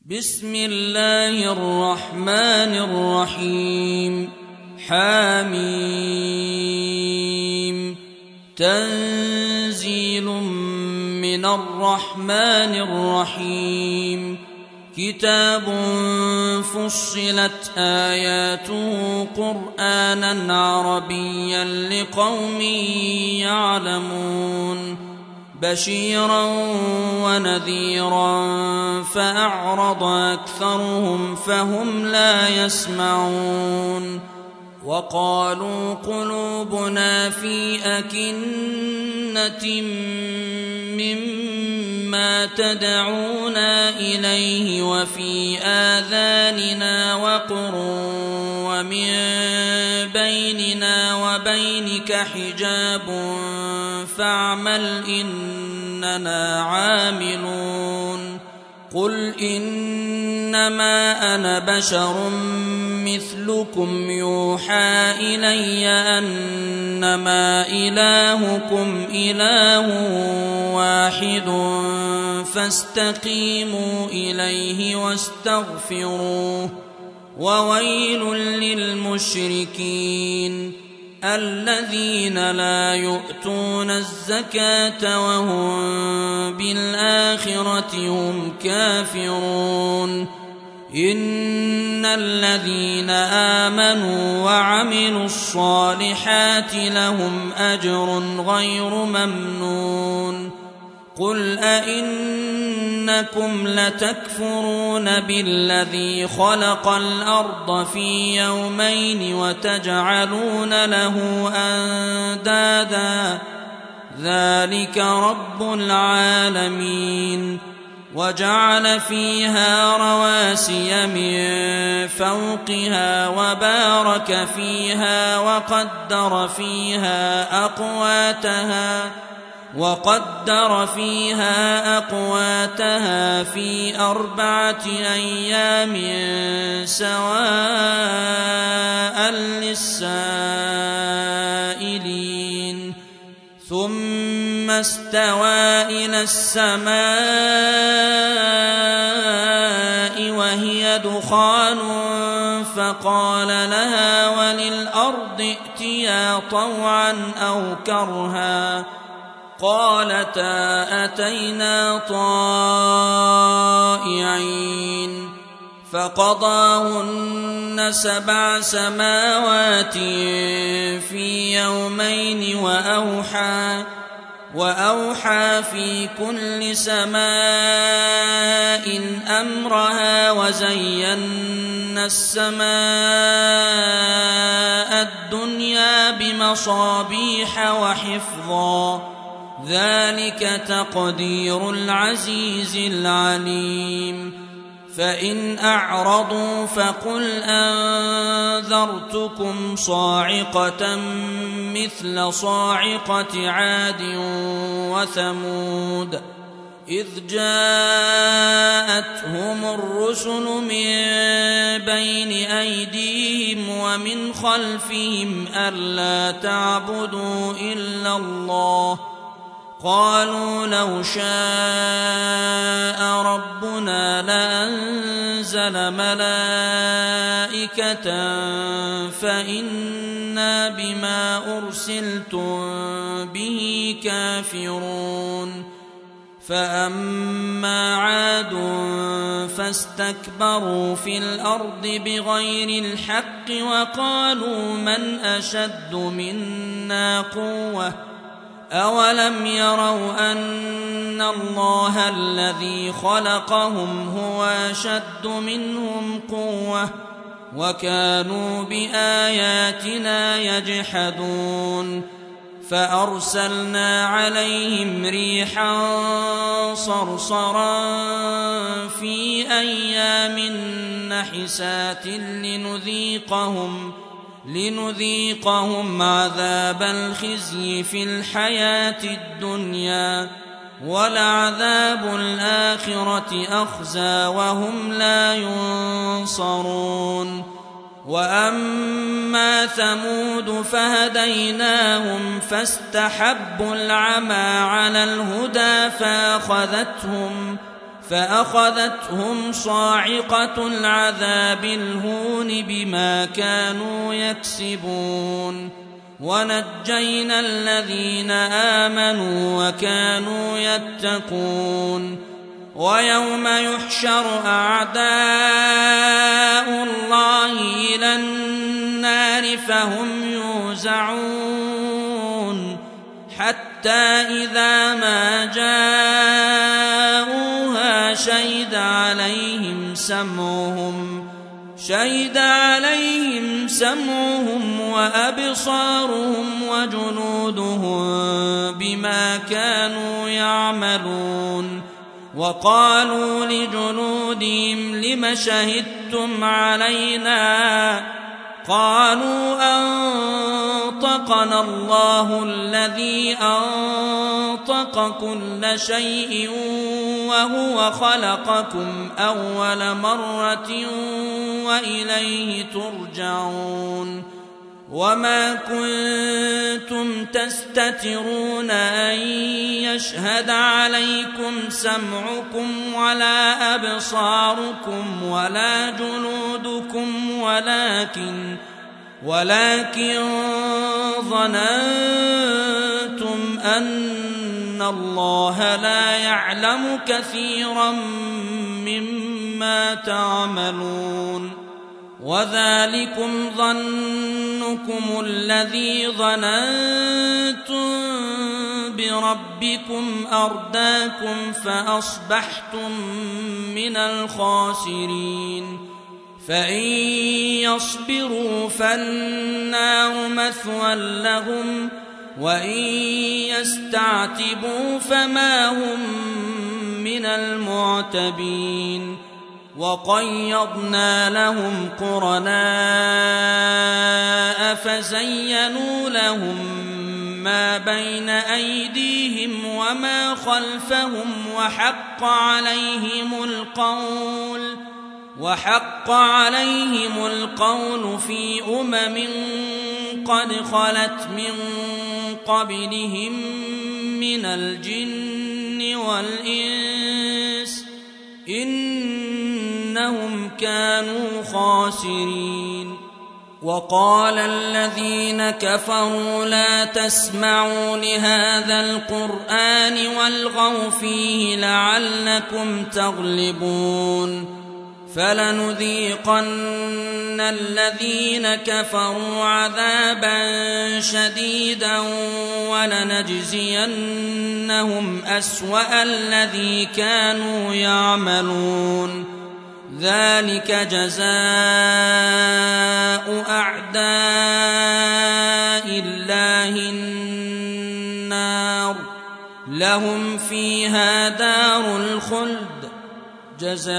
بسم الله الرحمن الرحيم. حميم. تنزيل من الرحمن الرحيم. كتاب فصلت آياته قرآنا عربيا لقوم يعلمون بشيرا ونذيرا فأعرض أكثرهم فهم لا يسمعون وقالوا قلوبنا في أكنة مما تدعونا إليه وفي آذاننا وقر ومن بيننا وبينك حجاب فاعمل إننا عاملون. قل إنما أنا بشر مثلكم يوحى إلي أنما إلهكم إله واحد فاستقيموا إليه واستغفروه. وويل للمشركين الذين لا يؤتون الزكاة وهم بالآخرة هم كافرون. إن الذين آمنوا وعملوا الصالحات لهم أجر غير ممنون. قل أئنكم لتكفرون بالذي خلق الأرض في يومين وتجعلون له أندادا ذلك رب العالمين. وجعل فيها رواسي من فوقها وبارك فيها وقدر فيها أقواتها في 4 أيام سواء للسائلين. ثم استوى إلى السماء وهي دخان فقال لها وللأرض ائتيا طوعا أو كرها قالتا أتينا طائعين. فقضاهن 7 سماوات في يومين وأوحى في كل سماء أمرها وزينا السماء الدنيا بمصابيح وحفظا ذلك تقدير العزيز العليم. فإن أعرضوا فقل أنذرتكم صاعقة مثل صاعقة عاد وثمود إذ جاءتهم الرسل من بين أيديهم ومن خلفهم ألا تعبدوا إلا الله قالوا لو شاء ربنا لأنزل ملائكة فإنا بما أرسلتم به كافرون. فأما عاد فاستكبروا في الأرض بغير الحق وقالوا من أشد منا قوة أولم يروا أن الله الذي خلقهم هو أشد منهم قوة وكانوا بآياتنا يجحدون. فأرسلنا عليهم ريحا صرصرا في أيام نحسات لنذيقهم عذاب الخزي في الحياة الدنيا ولعذاب الآخرة أخزى وهم لا ينصرون. وأما ثمود فهديناهم فاستحبوا العمى على الهدى فأخذتهم صاعقة العذاب الهون بما كانوا يكسبون ونجينا الذين آمنوا وكانوا يتقون ويوم يحشر أعداء الله إلى النار فهم يوزعون حتى إذا ما جاءوها شهد عليهم سمعهم وأبصارهم وجنودهم بما كانوا يعملون وقالوا لجنودهم لم شهدتم علينا قالوا أنطقنا الله الذي أنطق كل شيء وهو خلقكم أول مرة وإليه ترجعون وما كنتم تستترون أن يشهد عليكم سمعكم ولا أبصاركم ولا جنودكم ولكن ظننتم أن الله لا يعلم كثيرا مما تعملون وذلكم ظنكم الذي ظننتم بربكم أرداكم فأصبحتم من الخاسرين فإن يصبروا فالنار مثوى لهم وإن يستعتبوا فما هم من المعتبين وقيضنا لهم قرناء فزينوا لهم ما بين أيديهم وما خلفهم وحق عليهم القول في قد خلت من قبلهم من الجن والإنس إنهم كانوا خاسرين وقال الذين كفروا لا تسمعوا لهذا القرآن والغوا فيه لعلكم تغلبون فلنذيقن الذين كفروا عذابا شديدا ولنجزينهم أسوأ الذي كانوا يعملون ذلك جزاء أعداء الله النار لهم فيها دار الخلد جزاء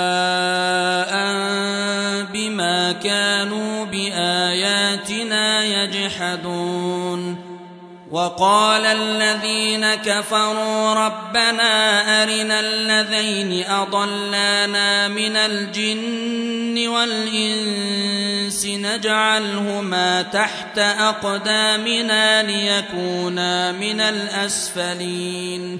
بما كانوا بآياتنا يجحدون وقال الذين كفروا ربنا أرنا الذين أضلانا من الجن والإنس نجعلهما تحت أقدامنا ليكونا من الأسفلين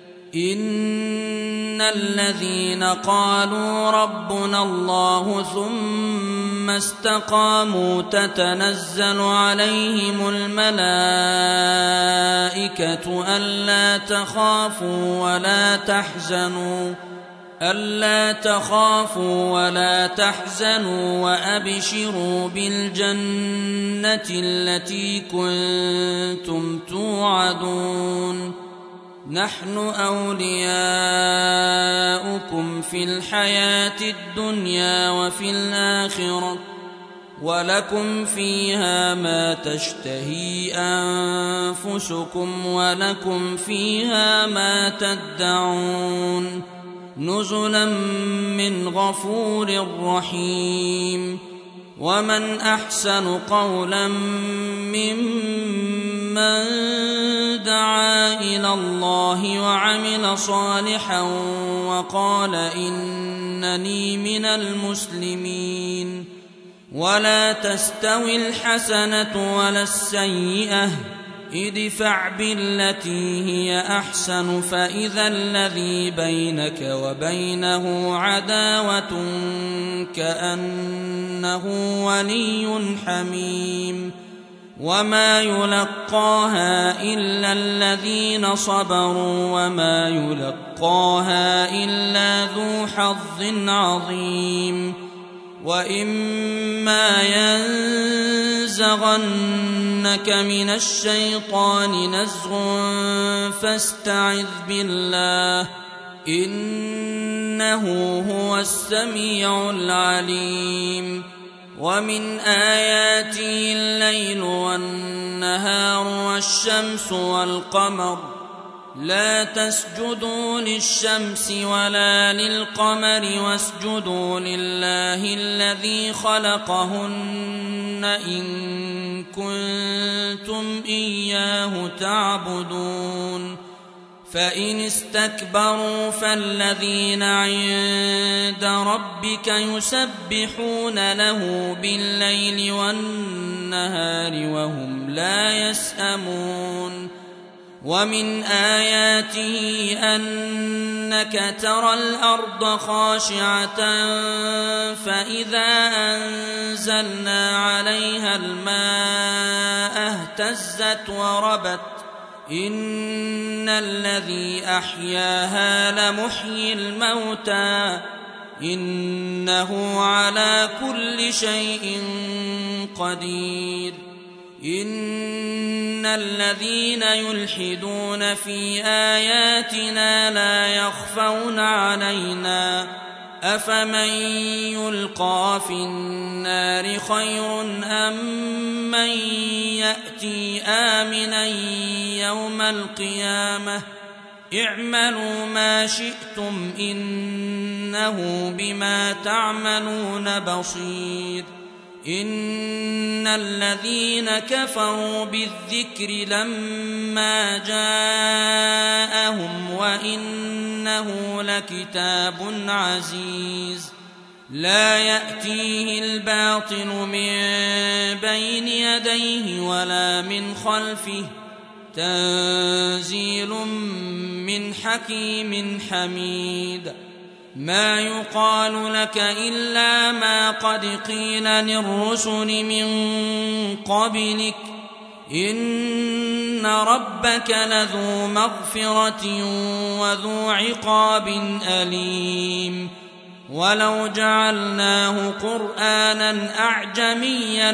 إن الذين قالوا ربنا الله ثم استقاموا تتنزل عليهم الملائكة ألا تخافوا ولا تحزنوا وأبشروا بالجنة التي كنتم توعدون نحن أولياؤكم في الحياة الدنيا وفي الآخرة ولكم فيها ما تشتهي أنفسكم ولكم فيها ما تدعون نزلا من غفور رحيم ومن أحسن قولا ممن دعا إلى الله وعمل صالحا وقال إنني من المسلمين ولا تستوي الحسنة ولا السيئة ادفع بالتي هي أحسن فإذا الذي بينك وبينه عداوة كأنه ولي حميم وما يلقاها إلا الذين صبروا وما يلقاها إلا ذو حظ عظيم وإما ينزغنك من الشيطان نزغ فاستعذ بالله إنه هو السميع العليم ومن آياته الليل والنهار والشمس والقمر لا تسجدوا للشمس ولا للقمر واسجدوا لله الذي خلقهن إن كنتم إياه تعبدون فإن استكبروا فالذين عند ربك يسبحون له بالليل والنهار وهم لا يسأمون ومن آياته أنك ترى الأرض خاشعة فإذا أنزلنا عليها الماء اهتزت وربت إن الذي أحياها لمحيي الموتى إنه على كل شيء قدير إن الذين يلحدون في آياتنا لا يخفون علينا أفمن يلقى في النار خير أم من يأتي آمنا يوم القيامة اعملوا ما شئتم إنه بما تعملون بصير إن الذين كفروا بالذكر لما جاءهم وإنه لكتاب عزيز لا يأتيه الباطل من بين يديه ولا من خلفه تنزيل من حكيم حميد ما يقال لك إلا ما قد قيل للرسل من قبلك إن ربك لذو مغفرة وذو عقاب أليم ولو جعلناه قرآنا أعجميا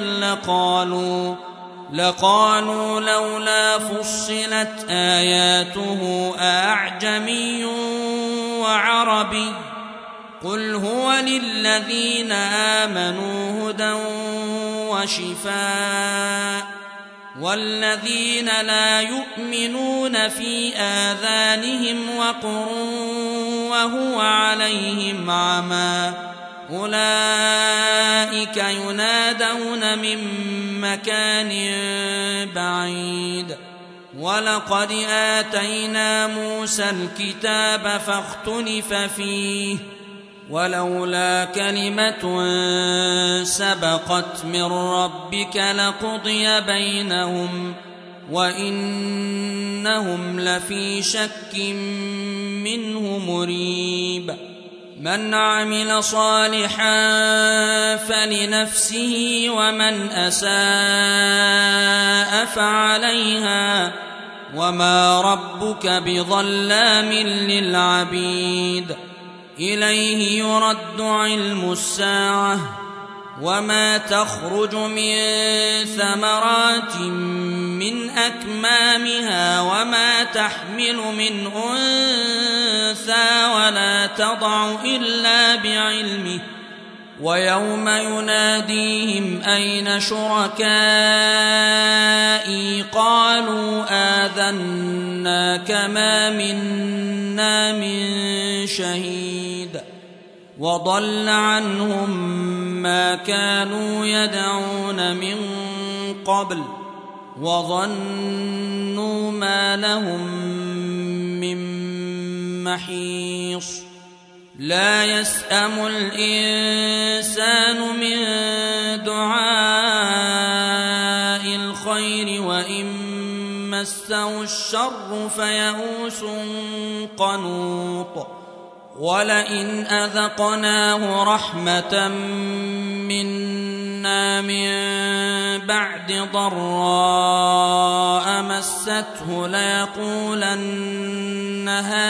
لقالوا لولا فصلت آياته أعجمي وعربي قل هو للذين آمنوا هدى وشفاء والذين لا يؤمنون في آذانهم وقر وهو عليهم عمى أولئك ينادون من مكان بعيد ولقد آتينا موسى الكتاب فاختلف فيه ولولا كلمة سبقت من ربك لقضي بينهم وإنهم لفي شك منه مريب من عمل صالحا فلنفسه ومن أساء فعليها وما ربك بظلام للعبيد إليه يرد علم الساعة وما تخرج من ثمرات من أكمامها وما تحمل من أنثى ولا تضع إلا بعلمه ويوم يناديهم أين شركائي قالوا آذناك ما منا من شهيد وضل عنهم ما كانوا يدعون من قبل وظنوا ما لهم من محيص لا يسأم الإنسان من دعاء الخير وإن مسه الشر فيئوس قنوط ولئن أذقناه رحمة منا من بعد ضراء مسته ليقولن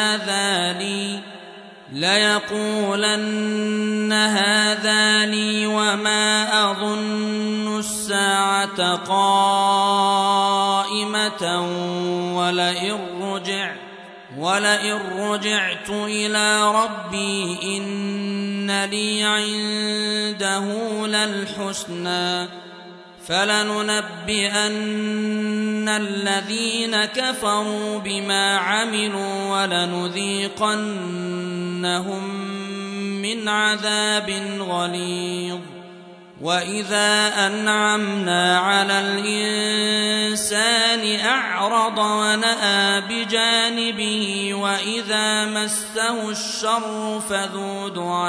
هذا لي وما أظن الساعة قائمة ولئن رجعت إلى ربي إن لي عنده للحسنى فلننبئن الذين كفروا بما عملوا ولنذيقنهم من عذاب غليظ وإذا أنعمنا على الإنسان أعرض ونأى بجانبه وإذا مسه الشر فذو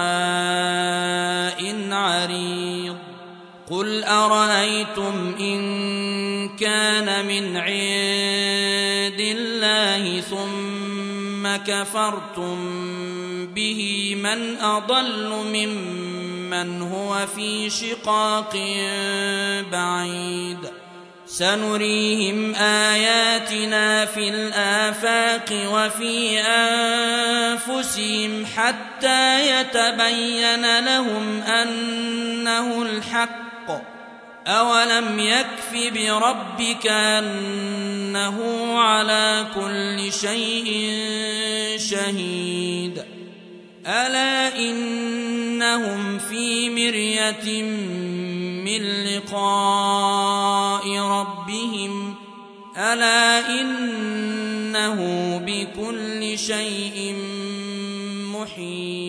دعاء عريض قل أرأيتم إن كان من عند الله ثم كفرتم به من أضل ممن هو في شقاق بعيد سنريهم آياتنا في الآفاق وفي أنفسهم حتى يتبين لهم أنه الحق أولم يكف بربك أنه على كل شيء شهيد ألا إنهم في مرية من لقاء ربهم ألا إنه بكل شيء محيط